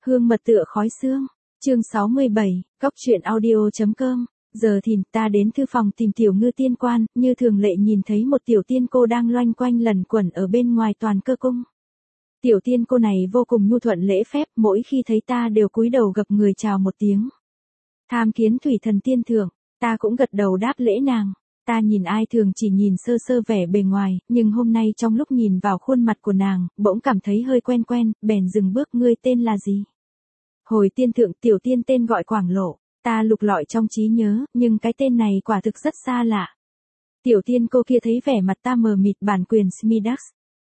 Hương mật tựa khói xương. Chương 67, Cóc truyện audio.com. Giờ thì ta đến thư phòng tìm Tiểu Ngư tiên quan, như thường lệ nhìn thấy một tiểu tiên cô đang loanh quanh lẩn quẩn ở bên ngoài toàn cơ cung. Tiểu tiên cô này vô cùng nhu thuận lễ phép, mỗi khi thấy ta đều cúi đầu gập người chào một tiếng. Tham kiến thủy thần tiên thượng, ta cũng gật đầu đáp lễ nàng. Ta nhìn ai thường chỉ nhìn sơ sơ vẻ bề ngoài, nhưng hôm nay trong lúc nhìn vào khuôn mặt của nàng, bỗng cảm thấy hơi quen quen, bèn dừng bước. Ngươi tên là gì? Hồi tiên thượng, tiểu tiên tên gọi Quảng Lộ. Ta lục lọi trong trí nhớ, nhưng cái tên này quả thực rất xa lạ. Tiểu tiên cô kia thấy vẻ mặt ta mờ mịt, bản quyền Smidax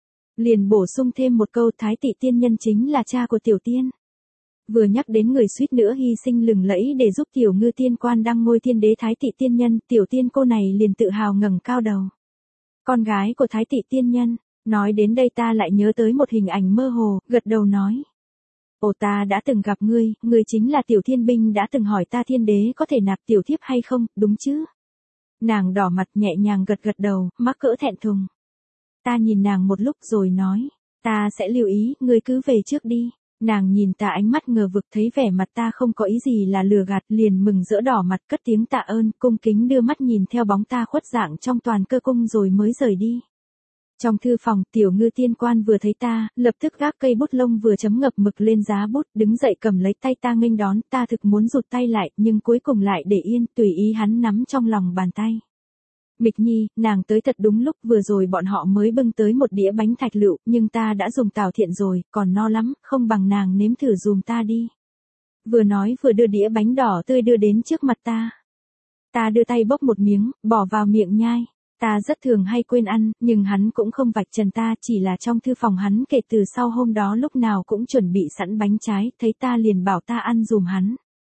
liền bổ sung thêm một câu, Thái Tỵ tiên nhân chính là cha của tiểu tiên. Vừa nhắc đến người suýt nữa hy sinh lừng lẫy để giúp Tiểu Ngư tiên quan đăng ngôi thiên đế Thái Tỵ tiên nhân, tiểu tiên cô này liền tự hào ngẩng cao đầu. Con gái của Thái Tỵ tiên nhân. Nói đến đây ta lại nhớ tới một hình ảnh mơ hồ, gật đầu nói. Ồ, ta đã từng gặp ngươi, ngươi chính là Tiểu Thiên Binh đã từng hỏi ta thiên đế có thể nạp tiểu thiếp hay không, đúng chứ? Nàng đỏ mặt nhẹ nhàng gật gật đầu, mắc cỡ thẹn thùng. Ta nhìn nàng một lúc rồi nói, ta sẽ lưu ý, ngươi cứ về trước đi. Nàng nhìn ta ánh mắt ngờ vực, thấy vẻ mặt ta không có ý gì là lừa gạt, liền mừng rỡ đỏ mặt cất tiếng tạ ơn, cung kính đưa mắt nhìn theo bóng ta khuất dạng trong toàn cơ cung rồi mới rời đi. Trong thư phòng, Tiểu Ngư tiên quan vừa thấy ta, lập tức gác cây bút lông vừa chấm ngập mực lên giá bút, đứng dậy cầm lấy tay ta nghênh đón. Ta thực muốn rụt tay lại, nhưng cuối cùng lại để yên, tùy ý hắn nắm trong lòng bàn tay. Mịch Nhi, nàng tới thật đúng lúc, vừa rồi bọn họ mới bưng tới một đĩa bánh thạch lựu, nhưng ta đã dùng tảo thiện rồi, còn no lắm, không bằng nàng nếm thử dùm ta đi. Vừa nói vừa đưa đĩa bánh đỏ tươi đưa đến trước mặt ta. Ta đưa tay bốc một miếng, bỏ vào miệng nhai. Ta rất thường hay quên ăn, nhưng hắn cũng không vạch trần ta, chỉ là trong thư phòng hắn kể từ sau hôm đó lúc nào cũng chuẩn bị sẵn bánh trái, thấy ta liền bảo ta ăn dùm hắn.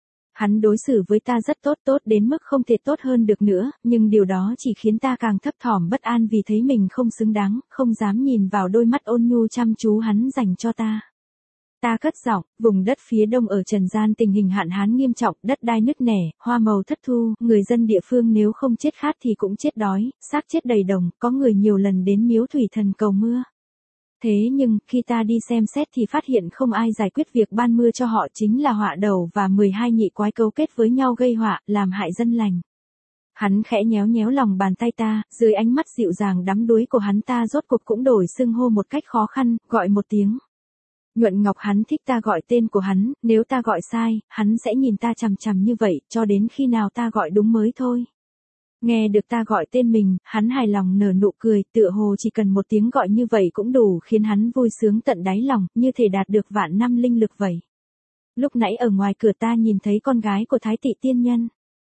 Hắn đối xử với ta rất tốt, tốt đến mức không thể tốt hơn được nữa, nhưng điều đó chỉ khiến ta càng thấp thỏm bất an vì thấy mình không xứng đáng, không dám nhìn vào đôi mắt ôn nhu chăm chú hắn dành cho ta. Ta cất giọng, vùng đất phía đông ở trần gian tình hình hạn hán nghiêm trọng, đất đai nứt nẻ, hoa màu thất thu, người dân địa phương nếu không chết khát thì cũng chết đói, xác chết đầy đồng, có người nhiều lần đến miếu thủy thần cầu mưa. Thế nhưng, khi ta đi xem xét thì phát hiện không ai giải quyết việc ban mưa cho họ, chính là họa đầu và 12 nhị quái cấu kết với nhau gây họa, làm hại dân lành. Hắn khẽ nhéo nhéo lòng bàn tay ta, dưới ánh mắt dịu dàng đắm đuối của hắn ta rốt cuộc cũng đổi xưng hô một cách khó khăn, gọi một tiếng. Nhuận Ngọc. Hắn thích ta gọi tên của hắn, nếu ta gọi sai, hắn sẽ nhìn ta chằm chằm như vậy, cho đến khi nào ta gọi đúng mới thôi. Nghe được ta gọi tên mình, hắn hài lòng nở nụ cười, tựa hồ chỉ cần một tiếng gọi như vậy cũng đủ khiến hắn vui sướng tận đáy lòng, như thể đạt được vạn năm linh lực vậy. Lúc nãy ở ngoài cửa ta nhìn thấy con gái của Thái Tỵ tiên nhân.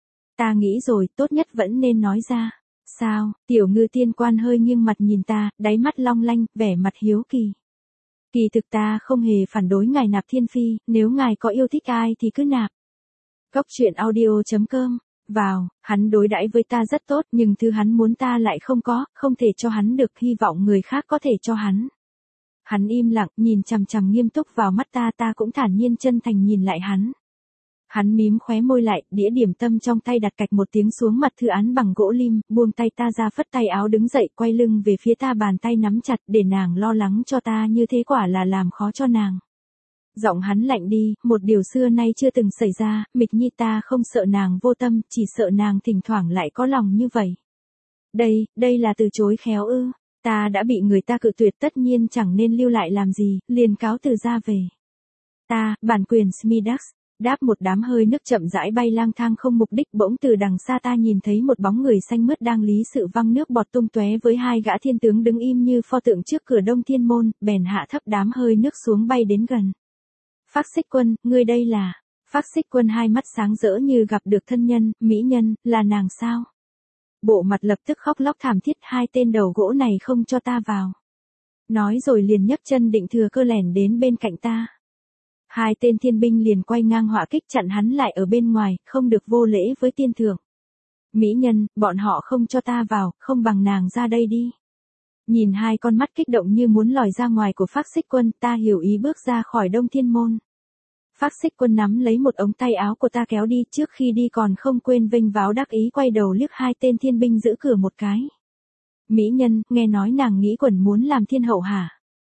Ta nghĩ rồi, tốt nhất vẫn nên nói ra. Sao? Tiểu Ngư tiên quan hơi nghiêng mặt nhìn ta, đáy mắt long lanh, vẻ mặt hiếu kỳ. Kỳ thực ta không hề phản đối ngài nạp thiên phi, nếu ngài có yêu thích ai thì cứ nạp. Cóc truyện audio.com. Vào, hắn đối đãi với ta rất tốt, nhưng thứ hắn muốn ta lại không có, không thể cho hắn được, hy vọng người khác có thể cho hắn. Hắn im lặng, nhìn chằm chằm nghiêm túc vào mắt ta, ta cũng thản nhiên chân thành nhìn lại hắn. Hắn mím khóe môi lại, đĩa điểm tâm trong tay đặt cạch một tiếng xuống mặt thư án bằng gỗ lim, buông tay ta ra, phất tay áo đứng dậy, quay lưng về phía ta, bàn tay nắm chặt, để nàng lo lắng cho ta như thế quả là làm khó cho nàng. Giọng hắn lạnh đi, một điều xưa nay chưa từng xảy ra, Mịch Nhi, ta không sợ nàng vô tâm, chỉ sợ nàng thỉnh thoảng lại có lòng như vậy. Đây là từ chối khéo ư? Ta đã bị người ta cự tuyệt, tất nhiên chẳng nên lưu lại làm gì, liền cáo từ ra về. Ta, bản quyền Smidax, đáp một đám hơi nước chậm rãi bay lang thang không mục đích, bỗng từ đằng xa ta nhìn thấy một bóng người xanh mướt đang lý sự văng nước bọt tung tóe với hai gã thiên tướng đứng im như pho tượng trước cửa Đông Thiên môn, bèn hạ thấp đám hơi nước xuống bay đến gần. Phác Xích Quân, ngươi đây là... Phác Xích Quân hai mắt sáng rỡ như gặp được thân nhân, mỹ nhân, là nàng sao? Bộ mặt lập tức khóc lóc thảm thiết, hai tên đầu gỗ này không cho ta vào. Nói rồi liền nhấc chân định thừa cơ lẻn đến bên cạnh ta. Hai tên thiên binh liền quay ngang họa kích chặn hắn lại ở bên ngoài, không được vô lễ với tiên thượng. Mỹ nhân, bọn họ không cho ta vào, không bằng nàng ra đây đi. Nhìn hai con mắt kích động như muốn lòi ra ngoài của Phác Xích Quân, ta hiểu ý bước ra khỏi Đông Thiên môn. Phác Xích Quân nắm lấy một ống tay áo của ta kéo đi, trước khi đi còn không quên vênh váo đắc ý quay đầu liếc hai tên thiên binh giữ cửa một cái. Mỹ nhân, nghe nói nàng nghĩ quẩn muốn làm thiên hậu hả?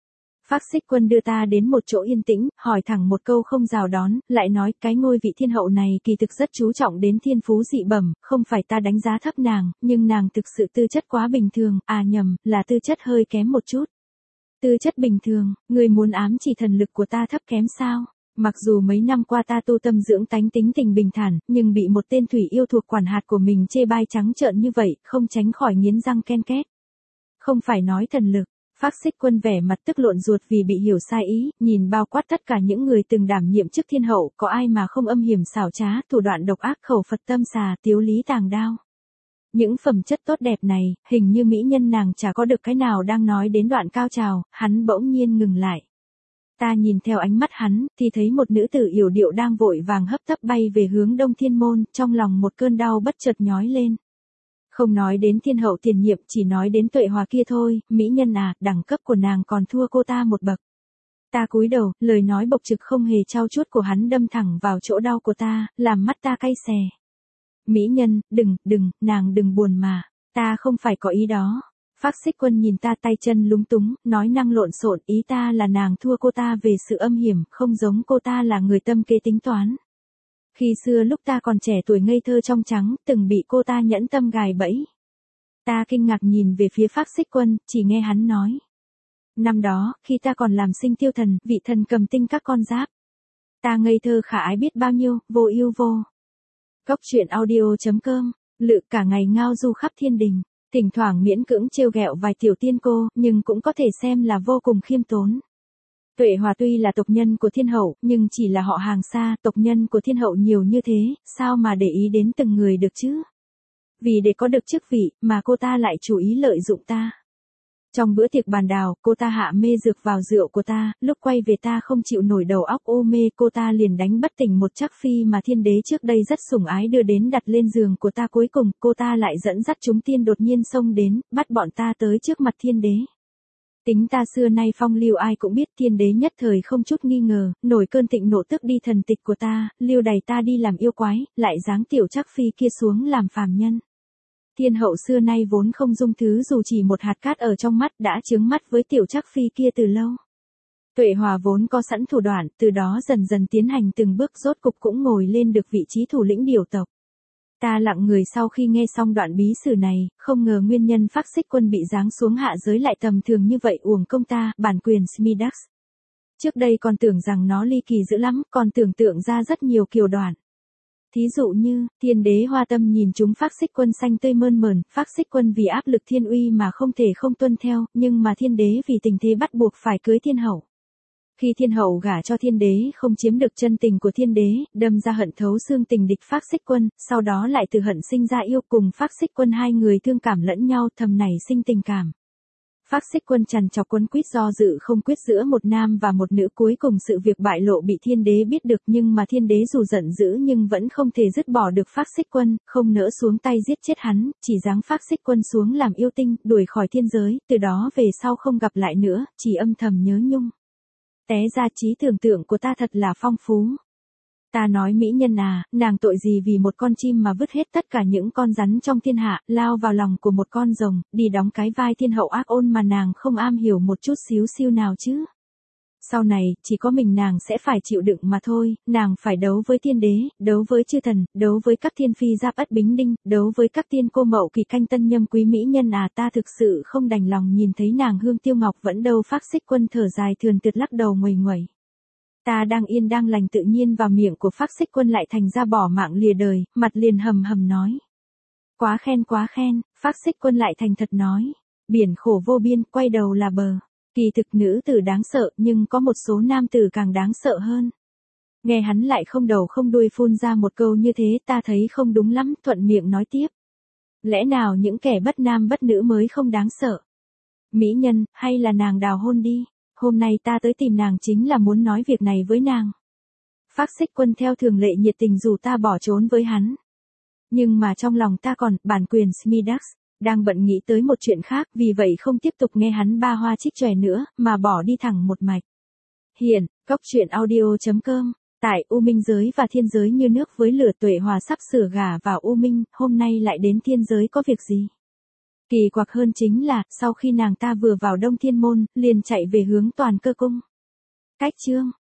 Phác Xích Quân đưa ta đến một chỗ yên tĩnh, hỏi thẳng một câu không rào đón, lại nói cái ngôi vị thiên hậu này kỳ thực rất chú trọng đến thiên phú dị bẩm, không phải ta đánh giá thấp nàng, nhưng nàng thực sự tư chất quá bình thường, à nhầm, là tư chất hơi kém một chút. Tư chất bình thường, người muốn ám chỉ thần lực của ta thấp kém sao? Mặc dù mấy năm qua ta tu tâm dưỡng tánh tính tình bình thản, nhưng bị một tên thủy yêu thuộc quản hạt của mình chê bai trắng trợn như vậy, không tránh khỏi nghiến răng ken két. Không phải nói thần lực. Phác Xích Quân vẻ mặt tức lộn ruột vì bị hiểu sai ý, nhìn bao quát tất cả những người từng đảm nhiệm chức thiên hậu, có ai mà không âm hiểm xảo trá, thủ đoạn độc ác, khẩu Phật tâm xà, tiếu lý tàng đao. Những phẩm chất tốt đẹp này, hình như mỹ nhân nàng chả có được cái nào đang nói đến đoạn cao trào, hắn bỗng nhiên ngừng lại. Ta nhìn theo ánh mắt hắn, thì thấy một nữ tử yểu điệu đang vội vàng hấp tấp bay về hướng Đông Thiên Môn, trong lòng một cơn đau bất chợt nhói lên. Không nói đến thiên hậu tiền nhiệm, chỉ nói đến Tuệ Hòa kia thôi, mỹ nhân à, đẳng cấp của nàng còn thua cô ta một bậc. Ta cúi đầu, lời nói bộc trực không hề trao chuốt của hắn đâm thẳng vào chỗ đau của ta, làm mắt ta cay xè. Mỹ nhân, đừng, nàng đừng buồn mà, ta không phải có ý đó. Phác Xích Quân nhìn ta tay chân lúng túng, nói năng lộn xộn, ý ta là nàng thua cô ta về sự âm hiểm, không giống cô ta là người tâm kế tính toán. Khi xưa lúc ta còn trẻ tuổi ngây thơ trong trắng, từng bị cô ta nhẫn tâm gài bẫy. Ta kinh ngạc nhìn về phía Phác Xích Quân, chỉ nghe hắn nói. Năm đó, khi ta còn làm sinh tiêu thần, vị thần cầm tinh các con giáp. Ta ngây thơ khả ái biết bao nhiêu, vô yêu vô. Cốc truyện audio.com, lự cả ngày ngao du khắp thiên đình, thỉnh thoảng miễn cưỡng trêu ghẹo vài tiểu tiên cô, nhưng cũng có thể xem là vô cùng khiêm tốn. Tuệ Hòa tuy là tộc nhân của thiên hậu, nhưng chỉ là họ hàng xa, tộc nhân của thiên hậu nhiều như thế, sao mà để ý đến từng người được chứ? Vì để có được chức vị, mà cô ta lại chủ ý lợi dụng ta. Trong bữa tiệc bàn đào, cô ta hạ mê dược vào rượu của ta, lúc quay về ta không chịu nổi đầu óc ô mê, cô ta liền đánh bất tỉnh một trắc phi mà thiên đế trước đây rất sủng ái đưa đến đặt lên giường của ta, cuối cùng, cô ta lại dẫn dắt chúng tiên đột nhiên xông đến, bắt bọn ta tới trước mặt thiên đế. Tính ta xưa nay phong lưu ai cũng biết, thiên đế nhất thời không chút nghi ngờ, nổi cơn thịnh nộ tức đi thần tịch của ta, lưu đày ta đi làm yêu quái, lại giáng tiểu trắc phi kia xuống làm phàm nhân. Thiên hậu xưa nay vốn không dung thứ dù chỉ một hạt cát ở trong mắt, đã chướng mắt với tiểu trắc phi kia từ lâu. Tuệ Hòa vốn có sẵn thủ đoạn, từ đó dần dần tiến hành từng bước, rốt cục cũng ngồi lên được vị trí thủ lĩnh điều tộc. Ta lặng người sau khi nghe xong đoạn bí sử này, không ngờ nguyên nhân Phác Xích Quân bị giáng xuống hạ giới lại tầm thường như vậy, uổng công ta, bản quyền Smidax. Trước đây còn tưởng rằng nó ly kỳ dữ lắm, còn tưởng tượng ra rất nhiều kiểu đoạn. Thí dụ như, thiên đế hoa tâm nhìn chúng Phác Xích Quân xanh tươi mơn mởn, Phác Xích Quân vì áp lực thiên uy mà không thể không tuân theo, nhưng mà thiên đế vì tình thế bắt buộc phải cưới thiên hậu. Khi thiên hậu gả cho thiên đế không chiếm được chân tình của thiên đế, đâm ra hận thấu xương tình địch Phác Xích Quân, sau đó lại từ hận sinh ra yêu, cùng Phác Xích Quân hai người thương cảm lẫn nhau, thầm nảy sinh tình cảm. Phác Xích Quân trằn trọc quấn quýt do dự không quyết giữa một nam và một nữ, cuối cùng sự việc bại lộ bị thiên đế biết được, nhưng mà thiên đế dù giận dữ nhưng vẫn không thể dứt bỏ được Phác Xích Quân, không nỡ xuống tay giết chết hắn, chỉ giáng Phác Xích Quân xuống làm yêu tinh, đuổi khỏi thiên giới, từ đó về sau không gặp lại nữa, chỉ âm thầm nhớ nhung. Té ra trí tưởng tượng của ta thật là phong phú. Ta nói mỹ nhân à, nàng tội gì vì một con chim mà vứt hết tất cả những con rắn trong thiên hạ, lao vào lòng của một con rồng, đi đóng cái vai thiên hậu ác ôn mà nàng không am hiểu một chút xíu xiu nào chứ. Sau này, chỉ có mình nàng sẽ phải chịu đựng mà thôi, nàng phải đấu với thiên đế, đấu với chư thần, đấu với các thiên phi giáp ất bính đinh, đấu với các tiên cô mậu kỳ canh tân nhâm quý mỹ nhân à, ta thực sự không đành lòng nhìn thấy nàng hương tiêu ngọc vẫn đâu. Phác Xích Quân thở dài thườn thượt lắc đầu nguầy nguẩy. Ta đang yên đang lành tự nhiên vào miệng của Phác Xích Quân lại thành ra bỏ mạng lìa đời, mặt liền hầm hầm nói. Quá khen, Phác Xích Quân lại thành thật nói. Biển khổ vô biên, quay đầu là bờ. Kỳ thực nữ tử đáng sợ, nhưng có một số nam tử càng đáng sợ hơn. Nghe hắn lại không đầu không đuôi phun ra một câu như thế, ta thấy không đúng lắm, thuận miệng nói tiếp. Lẽ nào những kẻ bất nam bất nữ mới không đáng sợ? Mỹ nhân, hay là nàng đào hôn đi? Hôm nay ta tới tìm nàng chính là muốn nói việc này với nàng. Phác Xích Quân theo thường lệ nhiệt tình dù ta bỏ trốn với hắn. Nhưng mà trong lòng ta còn, bản quyền Smidax, đang bận nghĩ tới một chuyện khác, vì vậy không tiếp tục nghe hắn ba hoa trích chòe nữa, mà bỏ đi thẳng một mạch. Hiện, cốc truyện audio.com, tại U Minh giới và thiên giới như nước với lửa. Tuệ Hòa sắp sửa gả vào U Minh, hôm nay lại đến thiên giới có việc gì? Kỳ quặc hơn chính là, sau khi nàng ta vừa vào Đông Thiên Môn, liền chạy về hướng Toàn Cơ Cung. Cách chương